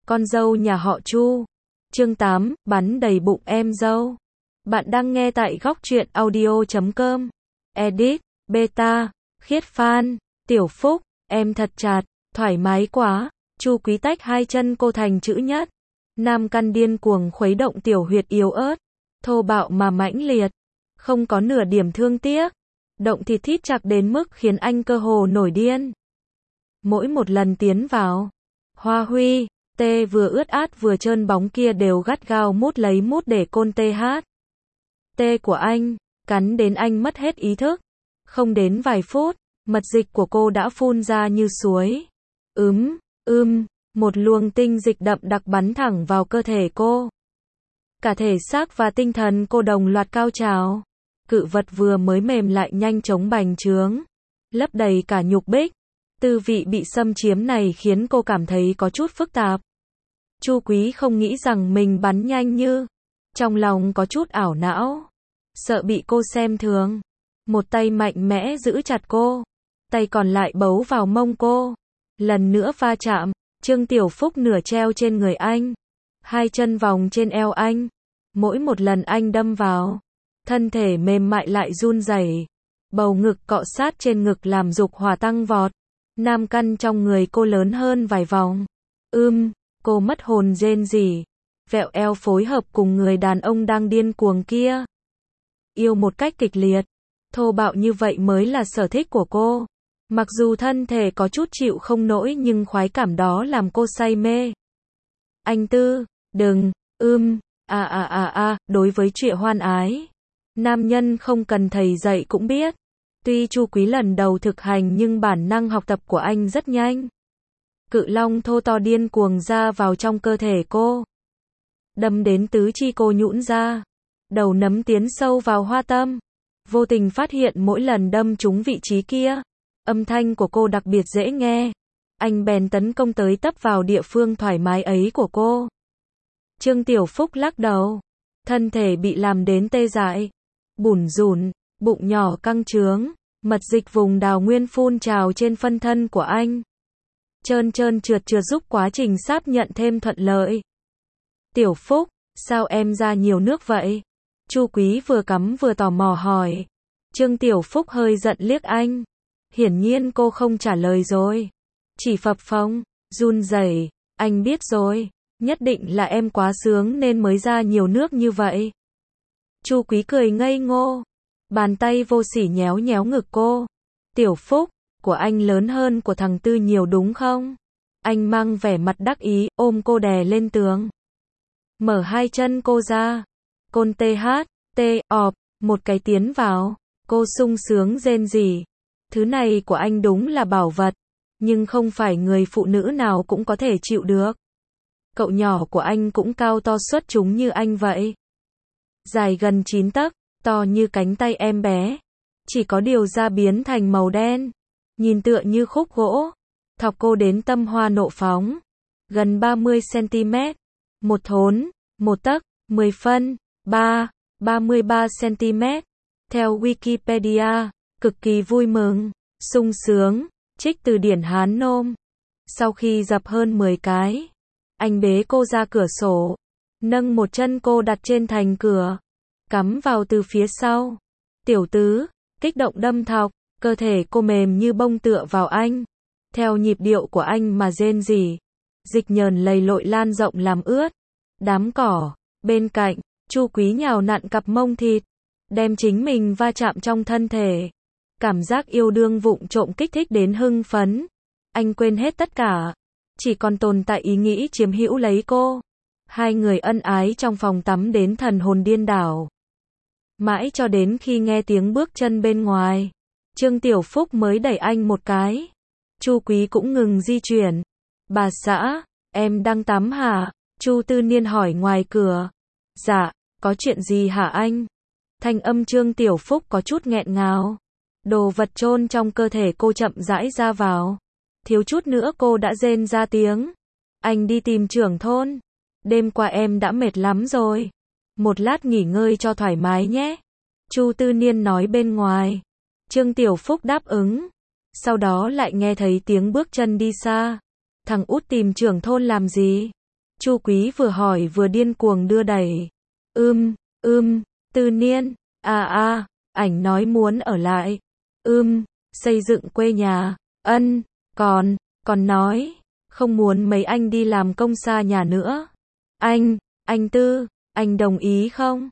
con dâu nhà họ Chu. Chương 8, bắn đầy bụng em dâu. Bạn đang nghe tại góc truyện audio.com. Edit, beta, Khiết Phan, Tiểu Phúc, em thật chạt, thoải mái quá. Chu Quý tách hai chân cô thành chữ nhất. Nam căn điên cuồng khuấy động tiểu huyệt yếu ớt, thô bạo mà mãnh liệt, không có nửa điểm thương tiếc. Động thịt thít chặt đến mức khiến anh cơ hồ nổi điên. Mỗi một lần tiến vào, Hoa Huy, tê vừa ướt át vừa trơn bóng kia đều gắt gao mút lấy mút để côn tê hát. Tê của anh, cắn đến anh mất hết ý thức. Không đến vài phút, mật dịch của cô đã phun ra như suối. Một luồng tinh dịch đậm đặc bắn thẳng vào cơ thể cô. Cả thể xác và tinh thần cô đồng loạt cao trào. Cự vật vừa mới mềm lại nhanh chóng bành trướng, lấp đầy cả nhục bích. Tư vị bị xâm chiếm này khiến cô cảm thấy có chút phức tạp. Chu Quý không nghĩ rằng mình bắn nhanh như. Trong lòng có chút ảo não, sợ bị cô xem thường. Một tay mạnh mẽ giữ chặt cô, tay còn lại bấu vào mông cô. Lần nữa va chạm, Trương Tiểu Phúc nửa treo trên người anh, hai chân vòng trên eo anh. Mỗi một lần anh đâm vào, thân thể mềm mại lại run rẩy, bầu ngực cọ sát trên ngực làm dục hỏa tăng vọt. Nam căn trong người cô lớn hơn vài vòng. Cô mất hồn rên rỉ, vẹo eo phối hợp cùng người đàn ông đang điên cuồng kia. Yêu một cách kịch liệt, thô bạo như vậy mới là sở thích của cô. Mặc dù thân thể có chút chịu không nổi nhưng khoái cảm đó làm cô say mê. Anh Tư, đừng, đối với chuyện hoan ái, nam nhân không cần thầy dạy cũng biết. Tuy Chu Quý lần đầu thực hành nhưng bản năng học tập của anh rất nhanh. Cự long thô to điên cuồng ra vào trong cơ thể cô, đâm đến tứ chi cô nhũn ra, đầu nấm tiến sâu vào hoa tâm. Vô tình phát hiện mỗi lần đâm trúng vị trí kia, âm thanh của cô đặc biệt dễ nghe. Anh bèn tấn công tới tấp vào địa phương thoải mái ấy của cô. Trương Tiểu Phúc lắc đầu, thân thể bị làm đến tê dại, bủn rủn, bụng nhỏ căng trướng, mật dịch vùng đào nguyên phun trào trên phân thân của anh. Trơn trượt giúp quá trình sáp nhận thêm thuận lợi. Tiểu Phúc, sao em ra nhiều nước vậy? Chu Quý vừa cắm vừa tò mò hỏi. Trương Tiểu Phúc hơi giận liếc anh. Hiển nhiên cô không trả lời rồi, chỉ phập phồng, run rẩy. Anh biết rồi, nhất định là em quá sướng nên mới ra nhiều nước như vậy. Chu Quý cười ngây ngô, bàn tay vô sỉ nhéo nhéo ngực cô. Tiểu Phúc, của anh lớn hơn của thằng Tư nhiều đúng không? Anh mang vẻ mặt đắc ý, ôm cô đè lên tường. Mở hai chân cô ra. Côn ọp, một cái tiến vào. Cô sung sướng rên rỉ. Thứ này của anh đúng là bảo vật, nhưng không phải người phụ nữ nào cũng có thể chịu được. Cậu nhỏ của anh cũng cao to xuất chúng như anh vậy. Dài gần 9 tấc, to như cánh tay em bé. Chỉ có điều da biến thành màu đen, nhìn tựa như khúc gỗ. Thọc cô đến tâm hoa nộ phóng. Gần 30 cm. Một thốn, 1 tấc, 10 phân, 33 cm. Theo Wikipedia, cực kỳ vui mừng, sung sướng, trích từ điển Hán Nôm. Sau khi dập hơn 10 cái, anh bế cô ra cửa sổ, nâng một chân cô đặt trên thành cửa, cắm vào từ phía sau. Tiểu tứ, kích động đâm thọc, cơ thể cô mềm như bông tựa vào anh. Theo nhịp điệu của anh mà rên rỉ, dịch nhờn lầy lội lan rộng làm ướt đám cỏ. Bên cạnh, Chu Quý nhào nặn cặp mông thịt, đem chính mình va chạm trong thân thể. Cảm giác yêu đương vụng trộm kích thích đến hưng phấn. Anh quên hết tất cả, chỉ còn tồn tại ý nghĩ chiếm hữu lấy cô. Hai người ân ái trong phòng tắm đến thần hồn điên đảo. Mãi cho đến khi nghe tiếng bước chân bên ngoài, Trương Tiểu Phúc mới đẩy anh một cái. Chu Quý cũng ngừng di chuyển. Bà xã, em đang tắm hả? Chu Tư Niên hỏi ngoài cửa. Dạ, có chuyện gì hả anh? Thanh âm Trương Tiểu Phúc có chút nghẹn ngào. Đồ vật chôn trong cơ thể cô chậm rãi ra vào. Thiếu chút nữa cô đã rên ra tiếng. Anh đi tìm trưởng thôn. Đêm qua em đã mệt lắm rồi. Một lát nghỉ ngơi cho thoải mái nhé. Chu Tư Niên nói bên ngoài. Trương Tiểu Phúc đáp ứng. Sau đó lại nghe thấy tiếng bước chân đi xa. Thằng út tìm trưởng thôn làm gì? Chu Quý vừa hỏi vừa điên cuồng đưa đẩy. Tư Niên, ảnh nói muốn ở lại. Xây dựng quê nhà. Còn nói, không muốn mấy anh đi làm công xa nhà nữa. Anh Tư, anh đồng ý không?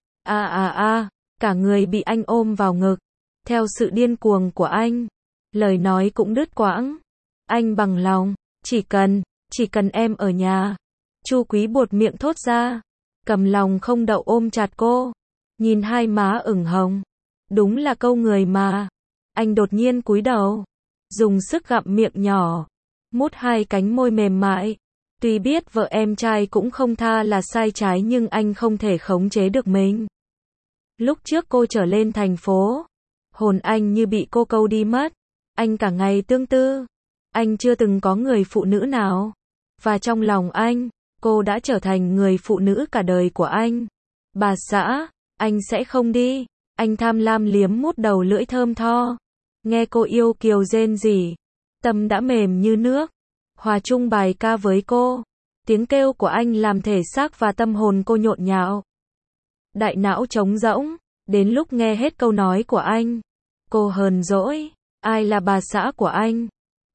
Cả người bị anh ôm vào ngực. Theo sự điên cuồng của anh, lời nói cũng đứt quãng. Anh bằng lòng, chỉ cần em ở nhà. Chu Quý buột miệng thốt ra, cầm lòng không đậu ôm chặt cô, nhìn hai má ửng hồng. Đúng là câu người mà. Anh đột nhiên cúi đầu, dùng sức gặm miệng nhỏ, mút hai cánh môi mềm mại. Tuy biết vợ em trai cũng không tha là sai trái nhưng anh không thể khống chế được mình. Lúc trước cô trở lên thành phố, hồn anh như bị cô câu đi mất. Anh cả ngày tương tư. Anh chưa từng có người phụ nữ nào. Và trong lòng anh, cô đã trở thành người phụ nữ cả đời của anh. Bà xã, anh sẽ không đi. Anh tham lam liếm mút đầu lưỡi thơm tho. Nghe cô yêu kiều rên rỉ, tâm đã mềm như nước. Hòa chung bài ca với cô. Tiếng kêu của anh làm thể xác và tâm hồn cô nhộn nhạo. Đại não trống rỗng. Đến lúc nghe hết câu nói của anh, cô hờn dỗi. Ai là bà xã của anh?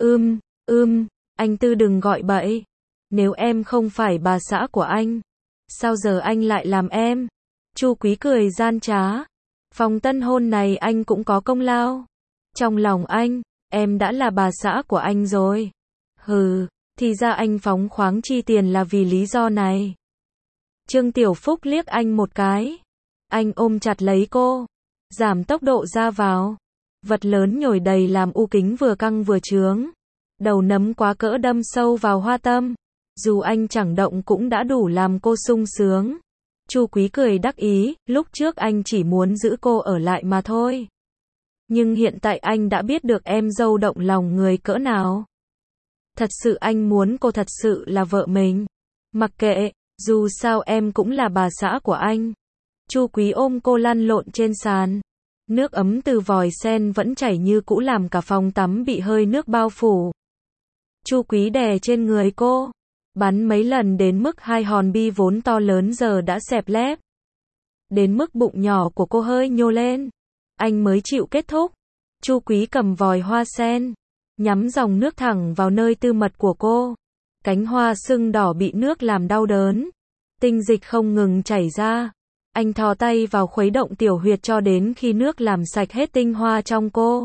Anh Tư đừng gọi bậy. Nếu em không phải bà xã của anh, sao giờ anh lại làm em? Chu Quý cười gian trá. Phòng tân hôn này anh cũng có công lao. Trong lòng anh, em đã là bà xã của anh rồi. Thì ra anh phóng khoáng chi tiền là vì lý do này. Trương Tiểu Phúc liếc anh một cái. Anh ôm chặt lấy cô, giảm tốc độ ra vào. Vật lớn nhồi đầy làm u kính vừa căng vừa trướng. Đầu nấm quá cỡ đâm sâu vào hoa tâm. Dù anh chẳng động cũng đã đủ làm cô sung sướng. Chu Quý cười đắc ý, lúc trước anh chỉ muốn giữ cô ở lại mà thôi. Nhưng hiện tại anh đã biết được em dâu động lòng người cỡ nào. Thật sự anh muốn cô thật sự là vợ mình. Mặc kệ, dù sao em cũng là bà xã của anh. Chu Quý ôm cô lăn lộn trên sàn. Nước ấm từ vòi sen vẫn chảy như cũ làm cả phòng tắm bị hơi nước bao phủ. Chu Quý đè trên người cô, bắn mấy lần đến mức hai hòn bi vốn to lớn giờ đã xẹp lép. Đến mức bụng nhỏ của cô hơi nhô lên. Anh mới chịu kết thúc. Chu Quý cầm vòi hoa sen, nhắm dòng nước thẳng vào nơi tư mật của cô. Cánh hoa sưng đỏ bị nước làm đau đớn. Tinh dịch không ngừng chảy ra. Anh thò tay vào khuấy động tiểu huyệt cho đến khi nước làm sạch hết tinh hoa trong cô.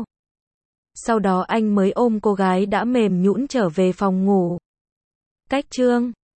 Sau đó anh mới ôm cô gái đã mềm nhũn trở về phòng ngủ. Cách chương